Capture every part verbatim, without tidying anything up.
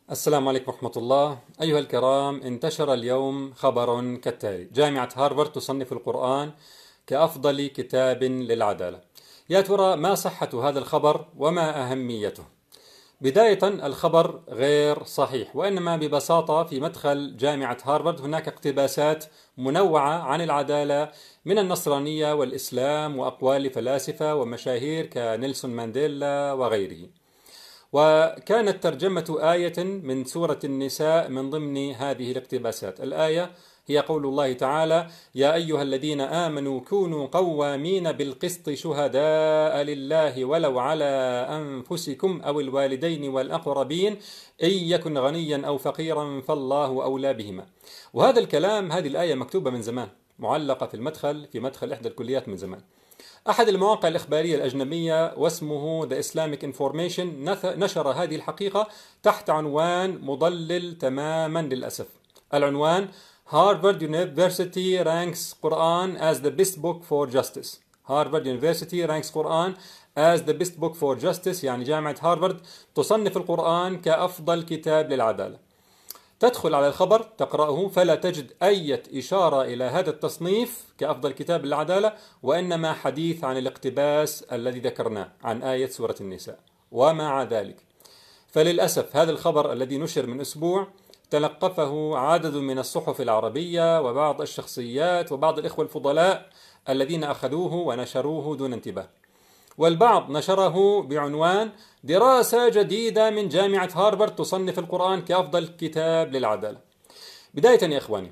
السلام عليكم ورحمة الله. أيها الكرام، انتشر اليوم خبر كالتالي: جامعة هارفارد تصنف القرآن كأفضل كتاب للعدالة. يا ترى ما صحة هذا الخبر وما أهميته؟ بداية، الخبر غير صحيح، وإنما ببساطة في مدخل جامعة هارفارد هناك اقتباسات منوعة عن العدالة من النصرانية والإسلام وأقوال فلاسفة ومشاهير كنيلسون مانديلا وغيره. وكانت ترجمة آية من سورة النساء من ضمن هذه الاقتباسات. الآية هي قول الله تعالى: يا أيها الذين آمنوا كونوا قوامين بالقسط شهداء لله ولو على أنفسكم أو الوالدين والأقربين إن يكن غنيا أو فقيرا فالله أولى بهما. وهذا الكلام، هذه الآية مكتوبة من زمان، معلقة في المدخل في مدخل إحدى الكليات من زمان. أحد المواقع الإخبارية الأجنبية واسمه The Islamic Information نشر هذه الحقيقة تحت عنوان مضلل تماما للأسف. العنوان: Harvard University ranks Quran as the best book for justice. Harvard University ranks Quran as the best book for justice، يعني جامعة هارفارد تصنف القرآن كأفضل كتاب للعدالة. تدخل على الخبر تقرأه فلا تجد أي إشارة إلى هذا التصنيف كأفضل كتاب للعدالة، وإنما حديث عن الاقتباس الذي ذكرناه عن آية سورة النساء. ومع ذلك فللأسف هذا الخبر الذي نشر من أسبوع تلقفه عدد من الصحف العربية وبعض الشخصيات وبعض الإخوة الفضلاء الذين أخذوه ونشروه دون انتباه. والبعض نشره بعنوان: دراسة جديدة من جامعة هارفارد تصنف القرآن كأفضل كتاب للعدالة. بداية يا إخواني،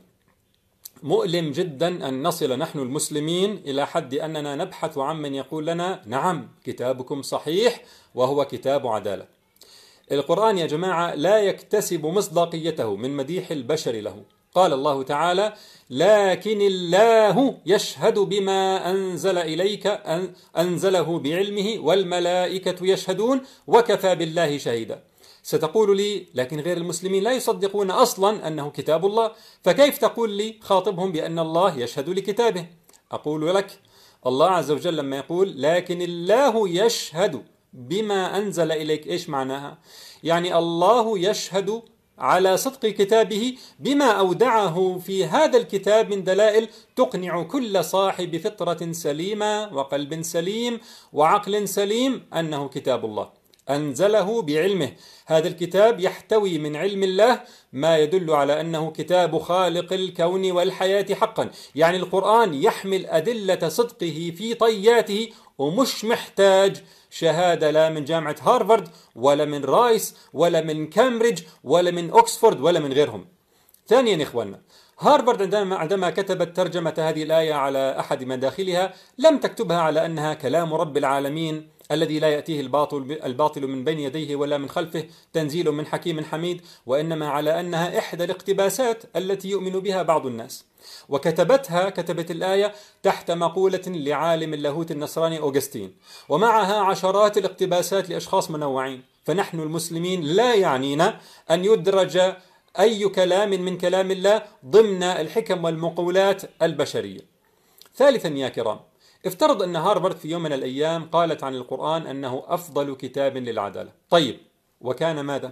مؤلم جدا أن نصل نحن المسلمين إلى حد أننا نبحث عن من يقول لنا: نعم كتابكم صحيح وهو كتاب عدالة. القرآن يا جماعة لا يكتسب مصداقيته من مديح البشر له. قال الله تعالى: لكن الله يشهد بما أنزل إليك أن أنزله بعلمه والملائكة يشهدون وكفى بالله شهيدا. ستقول لي: لكن غير المسلمين لا يصدقون أصلا أنه كتاب الله، فكيف تقول لي خاطبهم بأن الله يشهد لكتابه؟ أقول لك: الله عز وجل لما يقول لكن الله يشهد بما أنزل إليك، إيش معناها؟ يعني الله يشهد على صدق كتابه بما أودعه في هذا الكتاب من دلائل تقنع كل صاحب فطرة سليمة وقلب سليم وعقل سليم أنه كتاب الله أنزله بعلمه. هذا الكتاب يحتوي من علم الله ما يدل على أنه كتاب خالق الكون والحياة حقا. يعني القرآن يحمل أدلة صدقه في طياته ومش محتاج شهادة لا من جامعة هارفارد ولا من رايس ولا من كامبريدج ولا من أكسفورد ولا من غيرهم. ثانيا إخواننا، هارفارد عندما عندما كتبت ترجمة هذه الآية على أحد مداخلها لم تكتبها على أنها كلام رب العالمين الذي لا يأتيه الباطل الباطل من بين يديه ولا من خلفه، تنزيل من حكيم حميد، وإنما على أنها إحدى الاقتباسات التي يؤمن بها بعض الناس. وكتبتها كتبت الآية تحت مقولة لعالم اللاهوت النصراني أوغسطين، ومعها عشرات الاقتباسات لأشخاص منوعين. فنحن المسلمين لا يعنينا أن يدرج أي كلام من كلام الله ضمن الحكم والمقولات البشرية. ثالثا يا كرام، افترض أن هارفارد في يوم من الأيام قالت عن القرآن أنه أفضل كتاب للعدالة. طيب، وكان ماذا؟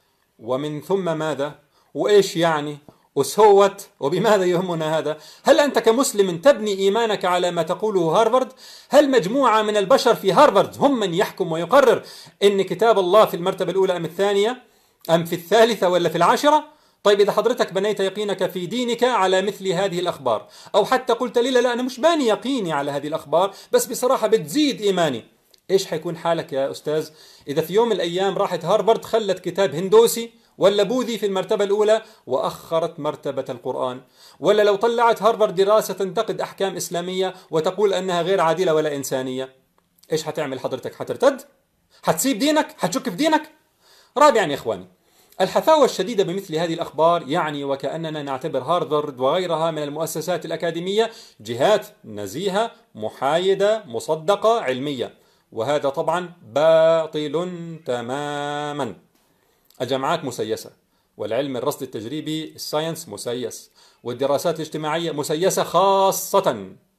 ومن ثم ماذا؟ وإيش يعني؟ وسوت؟ وبماذا يهمنا هذا؟ هل أنت كمسلم تبني إيمانك على ما تقوله هارفارد؟ هل مجموعة من البشر في هارفارد هم من يحكم ويقرر إن كتاب الله في المرتبة الأولى أم الثانية أم في الثالثة ولا في العاشرة؟ طيب، إذا حضرتك بنيت يقينك في دينك على مثل هذه الأخبار، أو حتى قلت لي لا أنا مش باني يقيني على هذه الأخبار بس بصراحة بتزيد إيماني، إيش حيكون حالك يا أستاذ إذا في يوم من الأيام راحت هارفارد خلت كتاب هندوسي ولا بوذي في المرتبة الأولى وأخرت مرتبة القرآن؟ ولا لو طلعت هارفارد دراسة تنتقد أحكام إسلامية وتقول أنها غير عادلة ولا إنسانية، إيش حتعمل حضرتك؟ حترتد؟ حتسيب دينك؟ حتشك في دينك؟ رابعا يا إخواني، الحفاوة الشديدة بمثل هذه الأخبار يعني وكأننا نعتبر هارفارد وغيرها من المؤسسات الأكاديمية جهات نزيهة محايدة مصدقة علمية، وهذا طبعا باطل تماما. الجامعات مسيسة، والعلم الرصد التجريبي الساينس مسيس، والدراسات الاجتماعية مسيسة خاصة.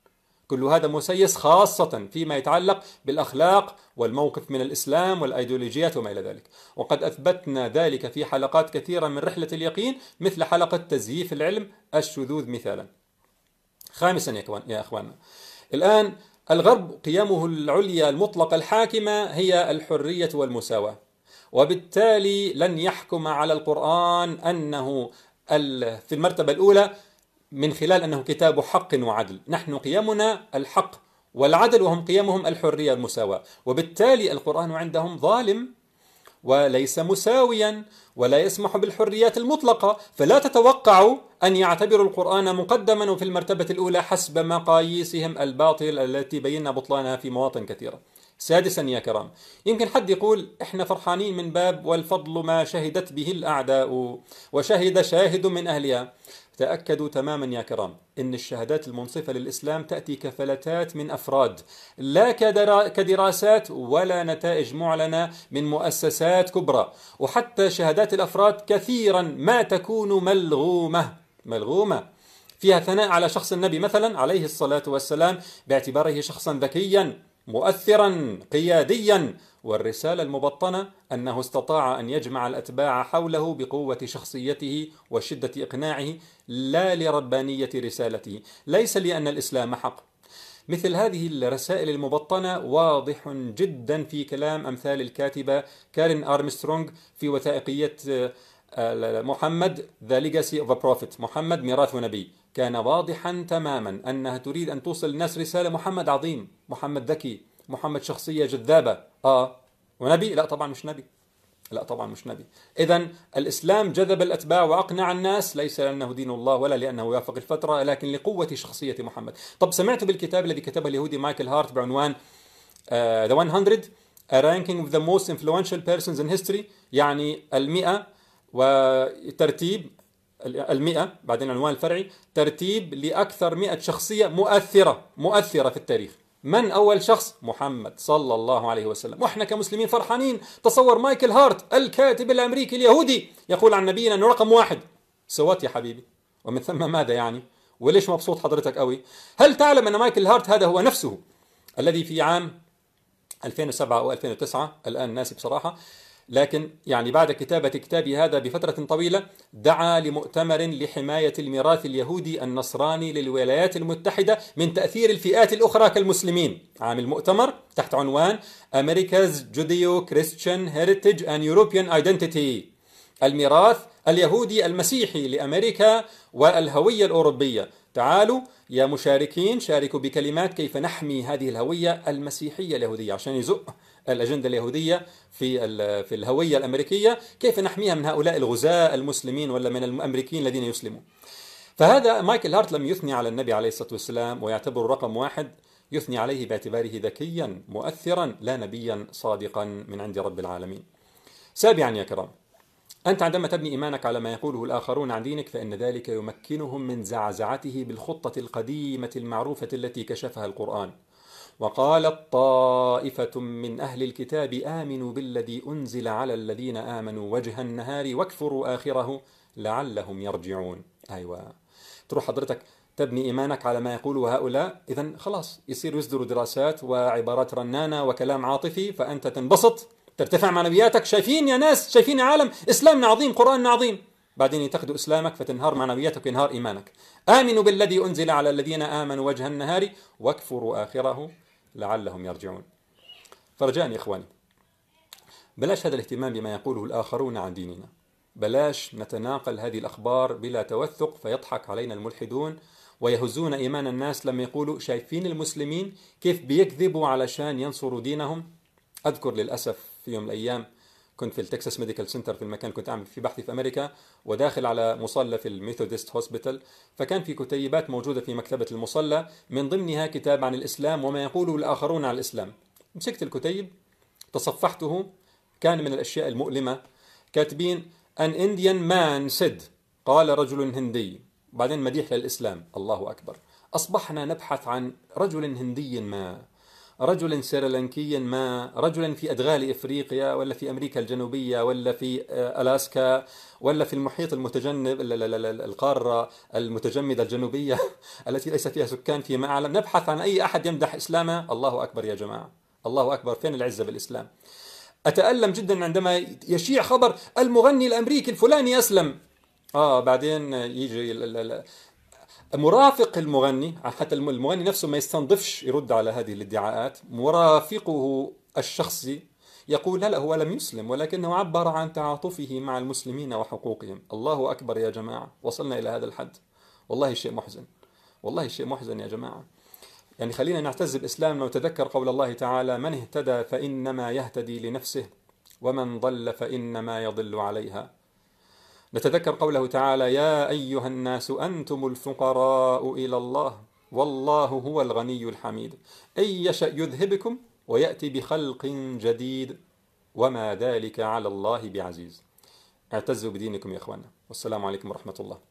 كل هذا مسيس، خاصة فيما يتعلق بالأخلاق والموقف من الإسلام والأيديولوجيات وما إلى ذلك. وقد أثبتنا ذلك في حلقات كثيرة من رحلة اليقين، مثل حلقة تزييف العلم، الشذوذ مثالا. خامسا يا أخواننا، الآن الغرب قيمه العليا المطلقة الحاكمة هي الحرية والمساواة، وبالتالي لن يحكم على القرآن أنه في المرتبة الأولى من خلال أنه كتاب حق وعدل. نحن قيمنا الحق والعدل، وهم قيمهم الحرية والمساواة، وبالتالي القرآن عندهم ظالم وليس مساويا ولا يسمح بالحريات المطلقة، فلا تتوقعوا أن يعتبروا القرآن مقدما وفي المرتبة الأولى حسب مقاييسهم الباطل التي بينا بطلانها في مواطن كثيرة. سادسا يا كرام، يمكن حد يقول احنا فرحانين من باب والفضل ما شهدت به الأعداء وشهد شاهد من أهلها. تأكدوا تماما يا كرام إن الشهادات المنصفة للإسلام تأتي كفلتات من أفراد، لا كدراسات ولا نتائج معلنة من مؤسسات كبرى. وحتى شهادات الأفراد كثيرا ما تكون ملغومة ملغومة فيها ثناء على شخص النبي مثلا عليه الصلاة والسلام باعتباره شخصا ذكيا مؤثرا قياديا، والرسالة المبطنة أنه استطاع أن يجمع الأتباع حوله بقوة شخصيته وشدة إقناعه، لا لربانية رسالته، ليس لأن الإسلام حق. مثل هذه الرسائل المبطنة واضح جدا في كلام أمثال الكاتبة كارين أرمسترونغ في وثائقية محمد The Legacy of a Prophet، محمد ميراث نبي. كان واضحا تماما أنها تريد أن توصل للناس رسالة: محمد عظيم، محمد ذكي، محمد شخصية جذابة. آه ونبي؟ لا طبعا مش نبي، لا طبعا مش نبي. إذن الإسلام جذب الأتباع وأقنع الناس، ليس لأنه دين الله ولا لأنه يوافق الفترة، لكن لقوة شخصية محمد. طب سمعتوا بالكتاب الذي كتبه اليهودي مايكل هارت بعنوان uh, The مئة A Ranking of the Most Influential Persons in History، يعني المئة وترتيب المئة، بعدين العنوان الفرعي ترتيب لأكثر مئة شخصية مؤثرة مؤثرة في التاريخ. من أول شخص؟ محمد صلى الله عليه وسلم. وإحنا كمسلمين فرحانين. تصور مايكل هارت الكاتب الأمريكي اليهودي يقول عن نبينا أنه رقم واحد. سوات يا حبيبي، ومن ثم ماذا يعني؟ وليش مبسوط حضرتك قوي؟ هل تعلم أن مايكل هارت هذا هو نفسه الذي في عام ألفين وسبعة أو ألفين وتسعة، الآن ناسي بصراحة، لكن يعني بعد كتابة كتابي هذا بفترة طويلة دعا لمؤتمر لحماية الميراث اليهودي النصراني للولايات المتحدة من تأثير الفئات الأخرى كالمسلمين. عامل مؤتمر تحت عنوان America's Judeo-Christian Heritage and European Identity، الميراث اليهودي المسيحي لأمريكا والهوية الأوروبية. تعالوا يا مشاركين شاركوا بكلمات كيف نحمي هذه الهوية المسيحية اليهودية، عشان يزق الأجندة اليهودية في في الهوية الأمريكية، كيف نحميها من هؤلاء الغزاة المسلمين ولا من الأمريكيين الذين يسلموا. فهذا مايكل هارت لم يثني على النبي عليه الصلاة والسلام ويعتبر رقم واحد، يثني عليه باعتباره ذكيا مؤثرا لا نبيا صادقا من عند رب العالمين. سابعا يا كرام، أنت عندما تبني إيمانك على ما يقوله الآخرون عن دينك فإن ذلك يمكنهم من زعزعته بالخطة القديمة المعروفة التي كشفها القرآن. وقالت طائفة من أهل الكتاب آمنوا بالذي أنزل على الذين آمنوا وجه النهار واكفروا آخره لعلهم يرجعون. أيوة، تروح حضرتك تبني إيمانك على ما يقوله هؤلاء، إذن خلاص يصير يصدروا دراسات وعبارات رنانة وكلام عاطفي، فأنت تنبسط ترتفع معنوياتك. شايفين يا ناس، شايفين يا عالم، إسلامنا عظيم، قرآننا عظيم. بعدين يتخذوا إسلامك فتنهار معنوياتك وينهار إيمانك. آمنوا بالذي أنزل على الذين آمنوا وجه النهار واكفروا آخره لعلهم يرجعون. فرجاء يا إخواني، بلاش هذا الاهتمام بما يقوله الآخرون عن ديننا، بلاش نتناقل هذه الأخبار بلا توثق فيضحك علينا الملحدون ويهزون إيمان الناس لما يقولوا شايفين المسلمين كيف بيكذبوا علشان ينصروا دينهم. أذكر للأسف في يوم من الأيام كنت في التكساس ميديكال سنتر، في المكان كنت أعمل في بحثي في أمريكا، وداخل على مصلى في الميثودست هوسبيتال، فكان في كتيبات موجودة في مكتبة المصلى، من ضمنها كتاب عن الإسلام وما يقوله الآخرون عن الإسلام. مسكت الكتيب تصفحته، كان من الأشياء المؤلمة كاتبين An Indian man said، قال رجل هندي، بعدين مديح للإسلام. الله أكبر، أصبحنا نبحث عن رجل هندي ما، رجل سريلانكي ما، رجل في أدغال إفريقيا ولا في أمريكا الجنوبية ولا في ألاسكا ولا في المحيط المتجنب القارة المتجمدة الجنوبية التي ليس فيها سكان فيما أعلم، نبحث عن أي أحد يمدح إسلامه. الله أكبر يا جماعة، الله أكبر، فين العزة بالإسلام؟ أتألم جدا عندما يشيع خبر المغني الأمريكي الفلاني أسلم، آه بعدين يجي مرافق المغني، حتى المغني نفسه ما يستنضفش يرد على هذه الادعاءات، مرافقه الشخصي يقول لا لا هو لم يسلم ولكنه عبر عن تعاطفه مع المسلمين وحقوقهم. الله أكبر يا جماعة، وصلنا إلى هذا الحد. والله شيء محزن، والله شيء محزن يا جماعة. يعني خلينا نعتز بإسلامنا وتذكر قول الله تعالى: من اهتدى فإنما يهتدي لنفسه ومن ضل فإنما يضل عليها. نتذكر قوله تعالى: يا أيها الناس أنتم الفقراء إلى الله والله هو الغني الحميد إن يشأ يذهبكم ويأتي بخلق جديد وما ذلك على الله بعزيز. اعتزوا بدينكم يا أخوانا، والسلام عليكم ورحمة الله.